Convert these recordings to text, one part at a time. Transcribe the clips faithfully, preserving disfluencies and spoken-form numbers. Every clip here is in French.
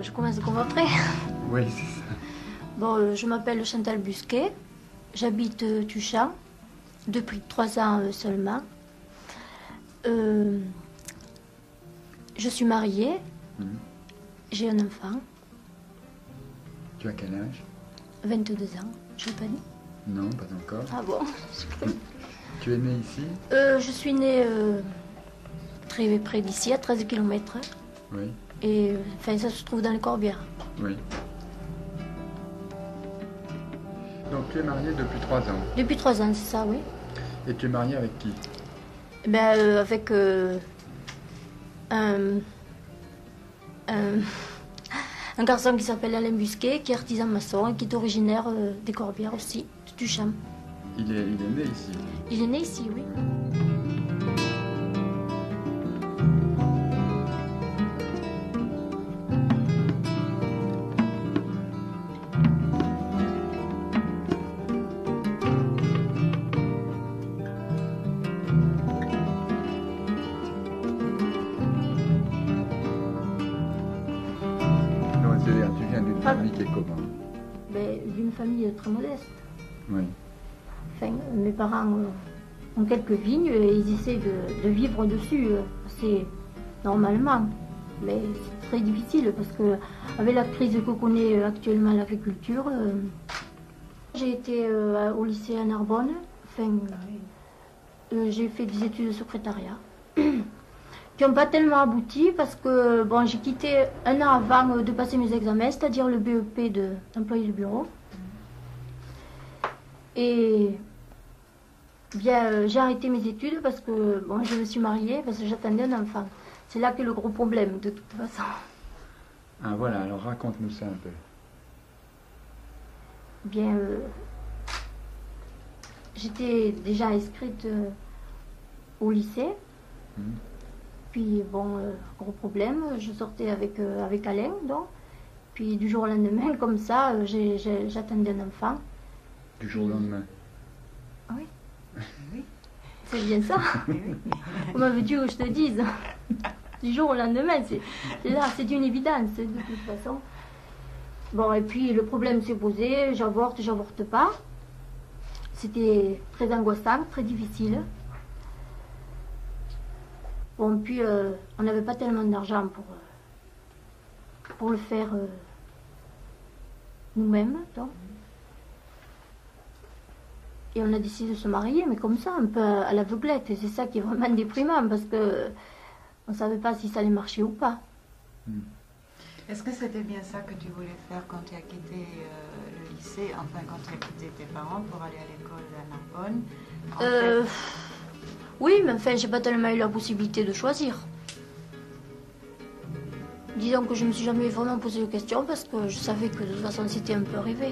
je commence comme après. Oui, c'est ça. Bon, euh, je m'appelle Chantal Busquet, j'habite euh, Tuchan, depuis trois ans euh, seulement. Euh, je suis mariée, Mmh. j'ai un enfant, Tu as quel âge? vingt-deux ans, je l'ai pas dit. Non, pas encore. Ah bon? Tu es né ici? euh, Je suis née euh, très près d'ici, à treize kilomètres. Oui. Et euh, enfin, ça se trouve dans les Corbières. Oui. Donc tu es mariée depuis trois ans. Depuis trois ans, c'est ça, oui. Et tu es mariée avec qui? Eh ben, euh, avec euh, un, un, un garçon qui s'appelle Alain Busquet, qui est artisan maçon et qui est originaire euh, des Corbières aussi, de Tuchan. Il est, il est né ici. Il est né ici, oui. Donc c'est-à-dire tu viens d'une Ah. famille qui est comment? Ben, d'une famille très modeste. Oui. Enfin, mes parents euh, ont quelques vignes et ils essaient de, de vivre dessus euh, assez normalement. Mais c'est très difficile parce que avec la crise que connaît actuellement l'agriculture, euh, j'ai été euh, au lycée à Narbonne. Enfin, euh, j'ai fait des études de secrétariat qui n'ont pas tellement abouti parce que bon, j'ai quitté un an avant de passer mes examens, c'est-à-dire le B E P de- d'employé de bureau. Et bien, euh, j'ai arrêté mes études parce que bon, je me suis mariée, parce que j'attendais un enfant. C'est là qu'est le gros problème, de toute façon. Ah voilà, alors raconte-nous ça un peu. Bien, euh, j'étais déjà inscrite euh, au lycée. Mmh. Puis, bon, euh, gros problème, je sortais avec, euh, avec Alain, donc. Puis, du jour au lendemain, comme ça, euh, j'ai- j'ai- j'attendais un enfant. Du jour au lendemain. Oui. Oui. C'est bien ça. Comment veux-tu que je te dise? Du jour au lendemain, c'est c'est là, c'est une évidence, de toute façon. Bon, et puis le problème s'est posé, j'avorte, j'avorte pas. C'était très angoissant, très difficile. Bon, puis euh, on n'avait pas tellement d'argent pour, euh, pour le faire euh, nous-mêmes, donc. Et on a décidé de se marier, mais comme ça, un peu à l'aveuglette. Et c'est ça qui est vraiment déprimant, parce que on ne savait pas si ça allait marcher ou pas. Mmh. Est-ce que c'était bien ça que tu voulais faire quand tu as quitté euh, le lycée, enfin quand tu as quitté tes parents pour aller à l'école à Narbonne? En Euh, fait, oui, mais enfin, j'ai pas tellement eu la possibilité de choisir. Disons que je me suis jamais vraiment posé de questions parce que je savais que de toute façon c'était un peu arrivé.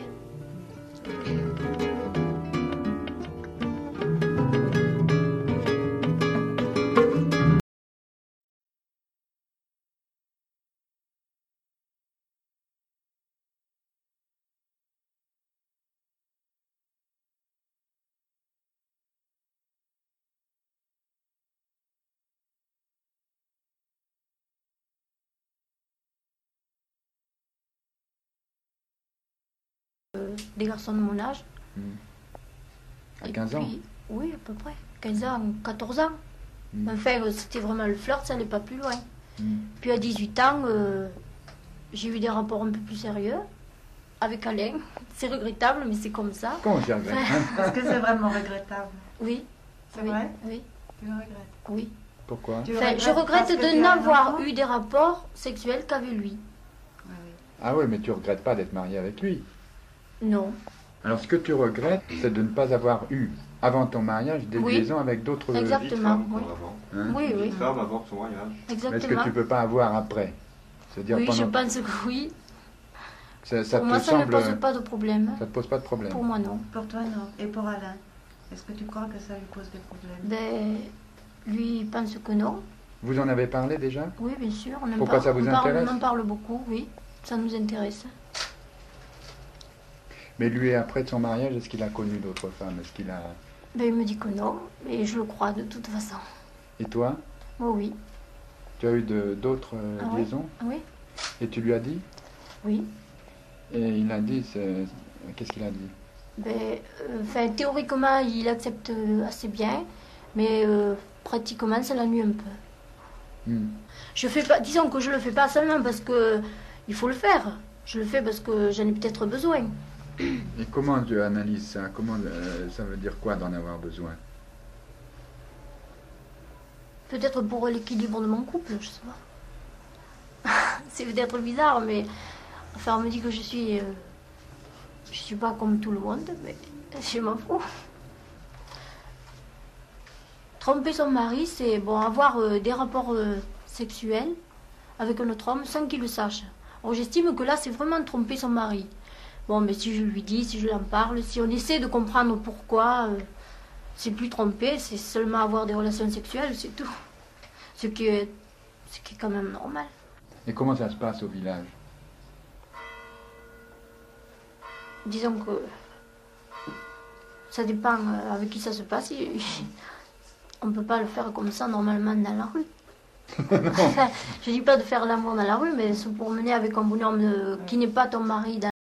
Des garçons de mon âge. Mmh. À Et quinze ans? puis- Oui, à peu près. quinze ans, quatorze ans. Mmh. Enfin, euh, c'était vraiment le flirt, ça n'allait pas plus loin. Mmh. Puis à dix-huit ans, euh, j'ai eu des rapports un peu plus sérieux avec Alain. C'est regrettable, mais c'est comme ça. Comment je regrette, hein? est-ce que c'est vraiment regrettable? Oui. C'est Oui, vrai? Oui. Tu le regrettes? Oui. Pourquoi? Tu le Enfin, je regrettes regrette parce que de tu as un n'avoir enfant? eu des rapports sexuels qu'avec lui. Oui, oui. Ah oui, mais tu regrettes pas d'être mariée avec lui. Non. Alors ce que tu regrettes, c'est de ne pas avoir eu, avant ton mariage, des Oui. liaisons avec d'autres... Exact. Une Exactement, vie de femme, oui. avant. Hein? Oui, Une vie oui. de femme avant son mariage. Mais est-ce Exactement. que tu peux pas avoir après? C'est-à-dire Oui, je pendant... pense que oui. Ça, ça Pour te moi, ça ne semble... pose pas de problème. Ça te pose pas de problème? Pour moi, non. Pour toi, non. Et pour Alain? Est-ce que tu crois que ça lui pose des problèmes? Ben, lui, il pense que non. Vous en avez parlé déjà? Oui, bien sûr. On en Pourquoi parle, ça vous on parle- intéresse? On en parle beaucoup, oui. Ça nous intéresse. Mais lui, après de son mariage, est-ce qu'il a connu d'autres femmes? Est-ce qu'il a... Ben, il me dit que non, et je le crois de toute façon. Et toi? Moi, oui. Tu as eu de- d'autres euh, Ah ouais? liaisons? Oui. Et tu lui as dit? Oui. Et il a dit, c'est- qu'est-ce qu'il a dit? Ben, euh, enfin, théoriquement, il accepte euh, assez bien, mais euh, pratiquement, ça l'ennuie un peu. Hmm. Je fais pas, disons que je le fais pas seulement parce que il faut le faire. Je le fais parce que j'en ai peut-être besoin. Et comment tu analyses ça? Comment, euh, ça veut dire quoi d'en avoir besoin? Peut-être pour l'équilibre de mon couple, je sais pas. C'est peut-être bizarre, mais enfin, on me dit que je suis, euh, je suis pas comme tout le monde, mais je m'en fous. Tromper son mari, c'est bon, avoir euh, des rapports euh, sexuels avec un autre homme sans qu'il le sache. Alors j'estime que là, c'est vraiment tromper son mari. Bon, mais si je lui dis, si je lui en parle, si on essaie de comprendre pourquoi, euh, c'est plus tromper, c'est seulement avoir des relations sexuelles, c'est tout. Ce qui est, ce qui est quand même normal. Et comment ça se passe au village? Disons que ça dépend euh, avec qui ça se passe. Il- On ne peut pas le faire comme ça normalement dans la rue. Enfin, je dis pas de faire l'amour dans la rue, mais se promener avec un bonhomme euh, qui n'est pas ton mari dans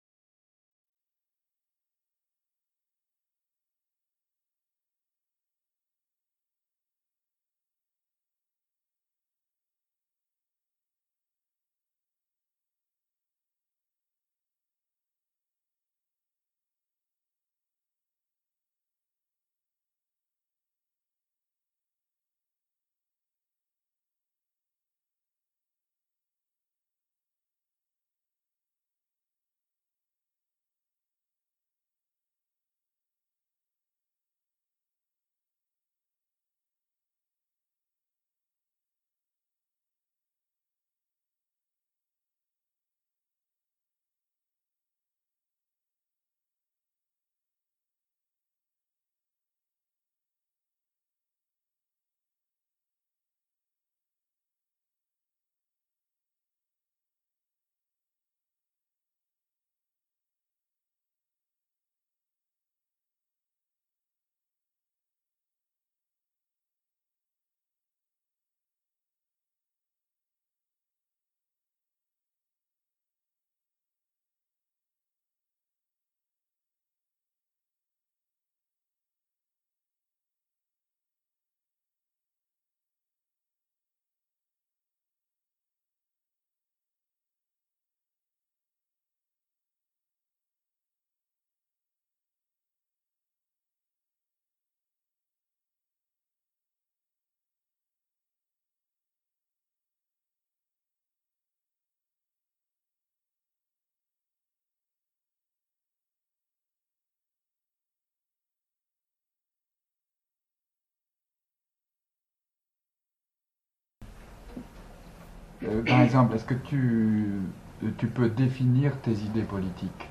Euh, par exemple, est-ce que tu, tu peux définir tes idées politiques?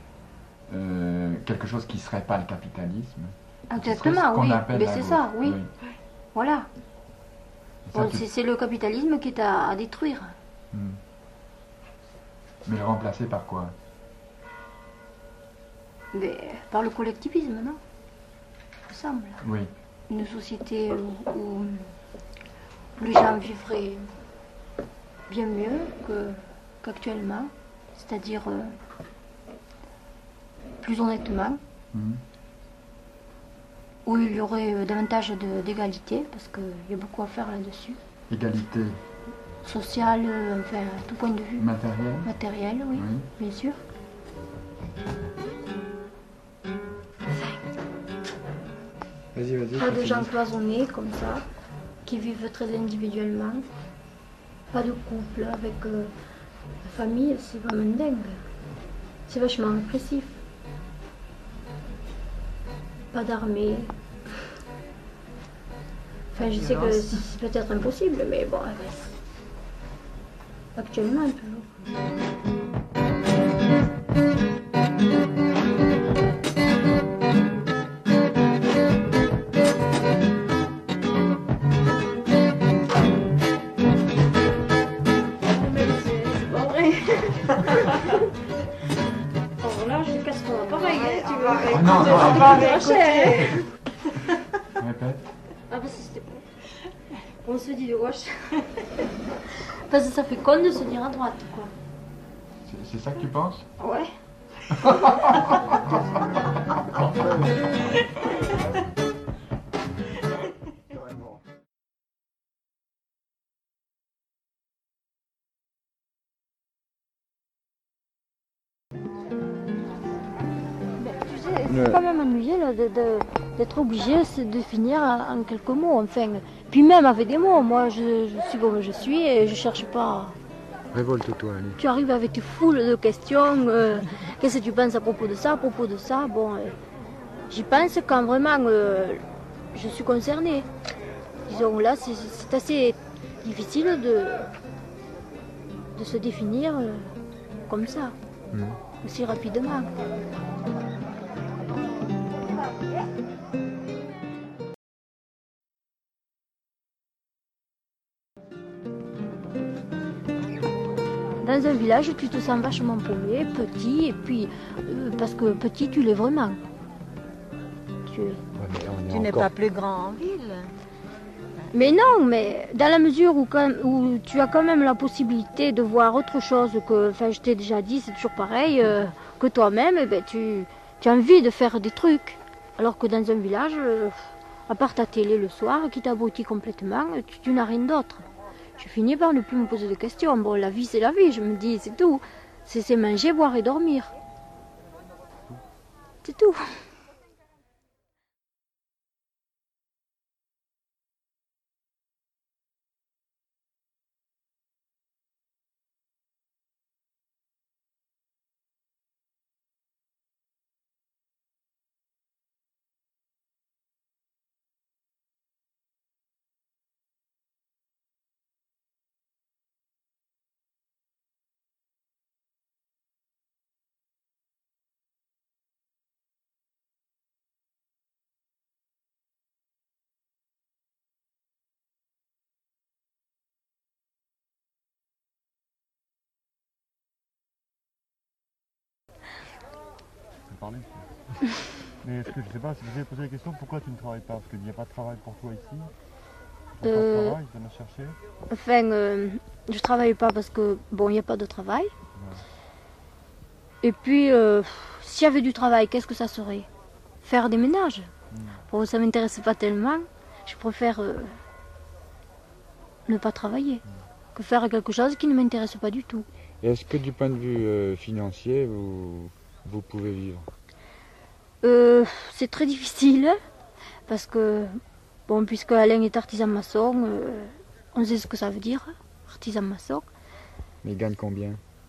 Euh, quelque chose qui ne serait pas le capitalisme? Qui serait ce exactement, qu'on oui. appelle Mais la c'est gauche. ça, oui. Voilà. Et ça, Bon, tu- c'est c'est le capitalisme qui est à, à détruire. Hmm. Mais le remplacer par quoi? Mais par le collectivisme, non? Il me semble. Oui. Une société où, où les gens vivraient bien mieux que, qu'actuellement, c'est-à-dire euh, plus honnêtement, Hmm. où il y aurait euh, davantage de- d'égalité, parce qu'il y a beaucoup à faire là-dessus, Égalité sociale, euh, enfin, à tout point de vue, matérielle? matériel, oui, Oui. bien sûr. Vas-y, vas-y. Pas de continue. gens cloisonnés comme ça, qui vivent très individuellement. Pas de couple avec euh, la famille, c'est vraiment dingue. C'est vachement répressif. Pas d'armée. Enfin, je sais que Violence. c'est peut-être impossible, mais bon, ouais, actuellement toujours. Mais c'est c'est pas vrai. Alors là, je casse ton appareil, hein, tu vois. Ah non, non, On va cher. Répète. Ah bah c'était pas. On se dit de gauche. Parce que ça fait con de se dire à droite, quoi. C'est- C'est ça que tu penses? Ouais. C'est quand même ennuyé là, de, de, d'être obligé de finir en quelques mots. Enfin, puis même avec des mots, moi je, je suis comme je suis et je cherche pas. Révolte-toi, allez. Tu arrives avec foule de questions. Euh, qu'est-ce que tu penses à propos de ça, à propos de ça? Bon, euh, j'y pense quand vraiment euh, je suis concernée. Disons là, c'est, c'est assez difficile de, de se définir euh, comme ça, mmh. aussi rapidement. Dans un village, tu te sens vachement paumé, petit, et puis, euh, parce que petit, tu l'es vraiment. Tu, ouais, tu n'es pas plus grand en ville. Mais non, mais dans la mesure où, quand, où tu as quand même la possibilité de voir autre chose que, enfin je t'ai déjà dit, c'est toujours pareil, euh, que toi-même, eh ben, tu, tu as envie de faire des trucs. Alors que dans un village, euh, à part ta télé le soir, qui t'abrutit complètement, tu, tu n'as rien d'autre. Je finis par ne plus me poser de questions. Bon, la vie, c'est la vie, je me dis, c'est tout. C'est, c'est manger, boire et dormir. C'est tout. Parler. Mais est-ce que je sais pas, si vous avez posé la question, pourquoi tu ne travailles pas? Parce qu'il n'y a pas de travail pour toi ici. Tu n'as euh, pas de travail, tu viens de chercher. Enfin, euh, je travaille pas parce que bon, il n'y a pas de travail. Ouais. Et puis, euh, s'il y avait du travail, qu'est-ce que ça serait? Faire des ménages. Mmh. Bon, ça m'intéresse pas tellement. Je préfère euh, ne pas travailler mmh. que faire quelque chose qui ne m'intéresse pas du tout. Et est-ce que du point de vue euh, financier, vous Vous pouvez vivre? euh, C'est très difficile parce que, bon, puisque Alain est artisan maçon, euh, on sait ce que ça veut dire, artisan maçon. Mais il gagne combien?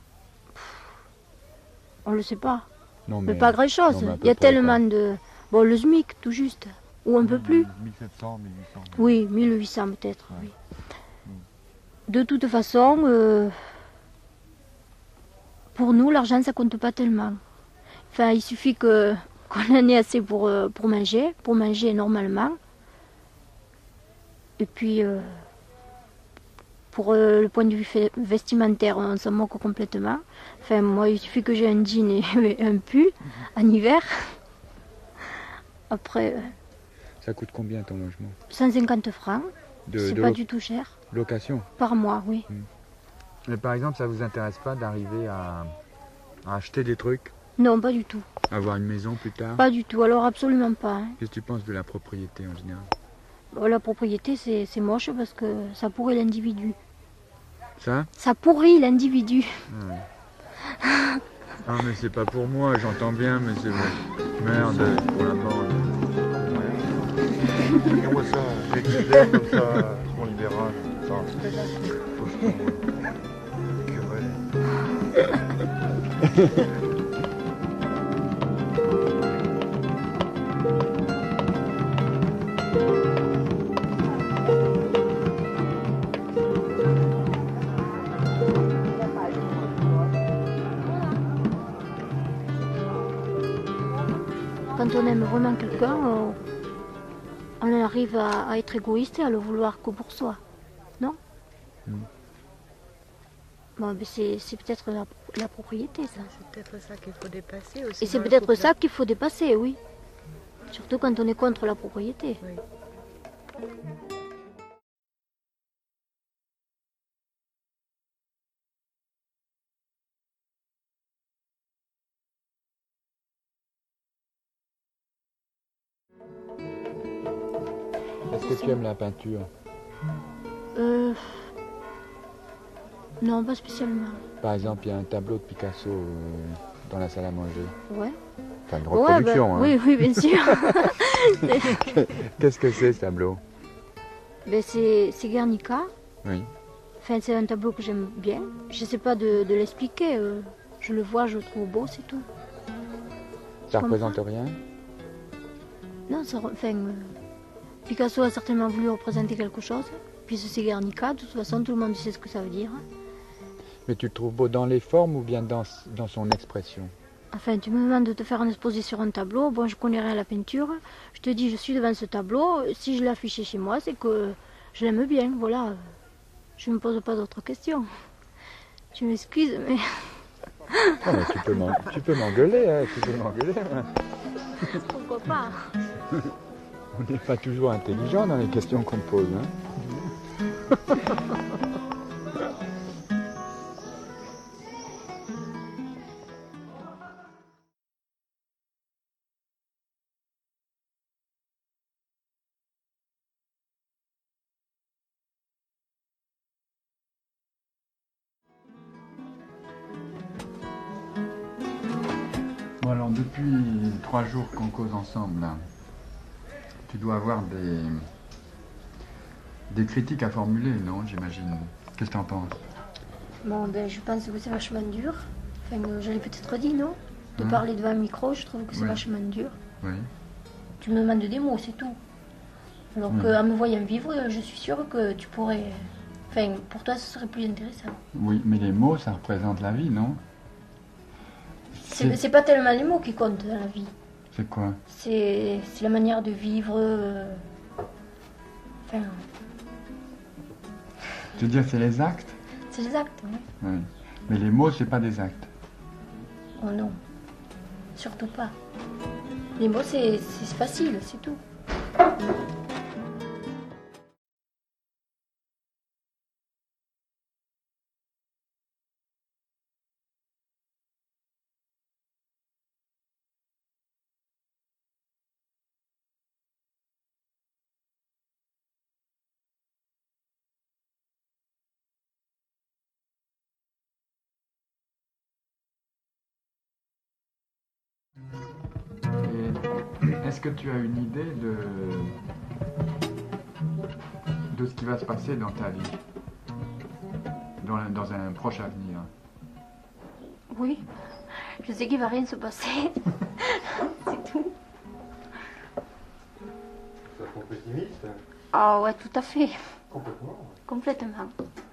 On ne le sait pas. Non, mais, mais pas grand-chose. Il y a tellement pas. de... Bon, le SMIC, tout juste, ou un peu plus. mille sept cents, mille huit cents. Oui, mille huit cents peut-être, ouais. Oui. De toute façon, euh, pour nous, l'argent, ça compte pas tellement. Enfin, il suffit que, qu'on en ait assez pour, euh, pour manger, pour manger normalement. Et puis, euh, pour euh, le point de vue vestimentaire, on s'en moque complètement. Enfin, moi, il suffit que j'ai un jean et un pull en hiver. Après... Euh, ça coûte combien ton logement? cent cinquante francs. C'est pas du tout cher. Location? Par mois, oui. Mmh. Mais par exemple, ça vous intéresse pas d'arriver à, à acheter des trucs? Non, pas du tout. Avoir une maison plus tard? Pas du tout, alors absolument pas. Hein. Qu'est-ce que tu penses de la propriété en général? Bon, la propriété, c'est, c'est moche parce que ça pourrit l'individu. Ça? Ça pourrit l'individu. Ah, ouais. Ah mais c'est pas pour moi, j'entends bien, mais c'est vrai. Merde, pour la bande. Regarde-moi ça, j'ai écrit comme ça, mon libéral, ça. Quand on aime vraiment quelqu'un, on, on arrive à, à être égoïste et à le vouloir que pour soi, non? Mmh. Bon, c'est, c'est peut-être la, la propriété, ça. C'est peut-être ça qu'il faut dépasser aussi. Et c'est peut-être ça qu'il faut dépasser, oui. Surtout quand on est contre la propriété. Oui. Est-ce que tu aimes la peinture? Euh... Non, pas spécialement. Par exemple, il y a un tableau de Picasso euh, dans la salle à manger. Ouais. Enfin, une reproduction. Ouais, bah, hein. Oui, oui, bien sûr. Qu'est-ce que c'est ce tableau? Ben, c'est c'est Guernica. Oui. Enfin, c'est un tableau que j'aime bien. Je ne sais pas de, de l'expliquer. euh, Je le vois, je le trouve beau, c'est tout. Ça Tu représente comprends? rien? Non, ça, re- enfin, euh, Picasso a certainement voulu représenter quelque chose. Puis c'est Guernica, de toute façon, tout le monde sait ce que ça veut dire. Mais tu le trouves beau dans les formes ou bien dans, dans son expression? Enfin, tu me demandes de te faire un exposé sur un tableau. Bon, je connais rien à la peinture. Je te dis, je suis devant ce tableau. Si je l'ai affiché chez moi, c'est que je l'aime bien. Voilà. Je ne me pose pas d'autres questions. Tu m'excuses, mais... Ah, mais tu peux m'en- tu peux m'engueuler, hein, tu peux m'engueuler. hein. Pourquoi pas? On n'est pas toujours intelligent dans les questions qu'on pose. Hein. Bon alors depuis trois jours qu'on cause ensemble, là, tu dois avoir des, des critiques à formuler, non, j'imagine. Qu'est-ce que tu en penses? Bon, ben, je pense que c'est vachement dur. Enfin, euh, j'allais peut-être dit, non? De Hein? parler devant un micro, je trouve que c'est Oui. vachement dur. Oui. Tu me demandes des mots, c'est tout. Alors Oui. qu'en me voyant vivre, je suis sûre que tu pourrais... Enfin, pour toi, ce serait plus intéressant. Oui, mais les mots, ça représente la vie, non? C'est c'est pas tellement les mots qui comptent dans la vie. C'est quoi? C'est c'est la manière de vivre... euh, Enfin, Tu veux dire c'est les actes? c'est les actes, oui. Oui. Mais les mots, c'est pas des actes. Oh non, surtout pas. Les mots, c'est c'est facile, c'est tout. Et est-ce que tu as une idée de, de ce qui va se passer dans ta vie, dans, un- dans un proche avenir? Oui, je sais qu'il va rien se passer. C'est tout. Ça trop pessimiste? Ah ouais, tout à fait. Complètement. Complètement.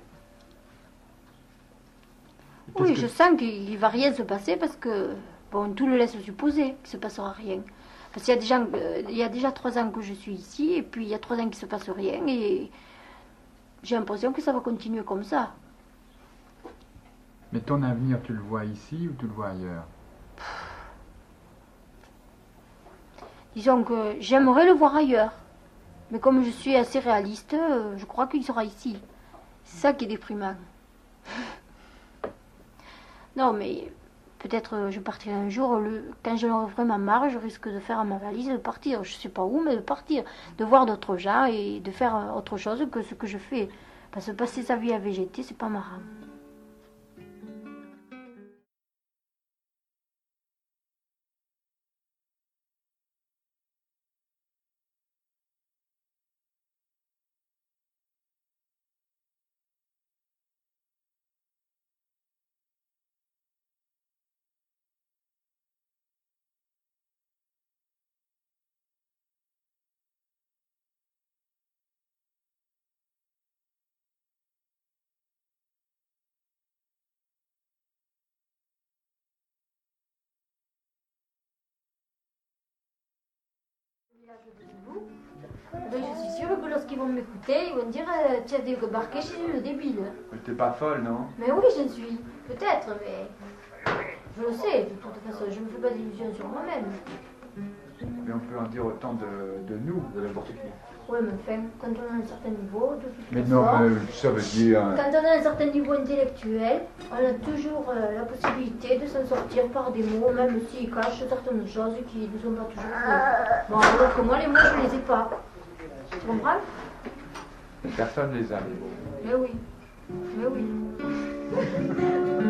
Qu'est-ce Oui, que- je sens qu'il va rien se passer parce que, bon, tout le laisse supposer qu'il ne se passera rien. Parce qu'il y a déjà, euh, il y a déjà trois ans que je suis ici, et puis il y a trois ans qu'il ne se passe rien, et j'ai l'impression que ça va continuer comme ça. Mais ton avenir, tu le vois ici ou tu le vois ailleurs? Disons que j'aimerais le voir ailleurs. Mais comme je suis assez réaliste, euh, je crois qu'il sera ici. C'est ça qui est déprimant. Non, mais peut-être euh, je partirai un jour. Le... Quand j'en aurai vraiment marre, je risque de faire ma valise et de partir. Je sais pas où, mais de partir. De voir d'autres gens et de faire euh, autre chose que ce que je fais. Parce que passer sa vie à végéter, c'est pas marrant. Ben, je suis sûre que lorsqu'ils vont m'écouter, ils vont dire euh, tu as débarqué chez le débile. Mais t'es pas folle, non? Mais oui, je suis. Peut-être, mais je le sais. De toute façon, je ne me fais pas d'illusions sur moi-même. Mais on peut en dire autant de, de nous, de n'importe qui. Oui, mais enfin, quand on a un certain niveau, de toute Mais façon, non, euh, ça veut dire... quand on a un certain niveau intellectuel, on a toujours euh, la possibilité de s'en sortir par des mots, même s'ils cachent certaines choses qui ne sont pas toujours vraies. Bon, alors que moi, les mots, je ne les ai pas. Tu comprends? Personne les a, les mots. Mais oui. Mais oui.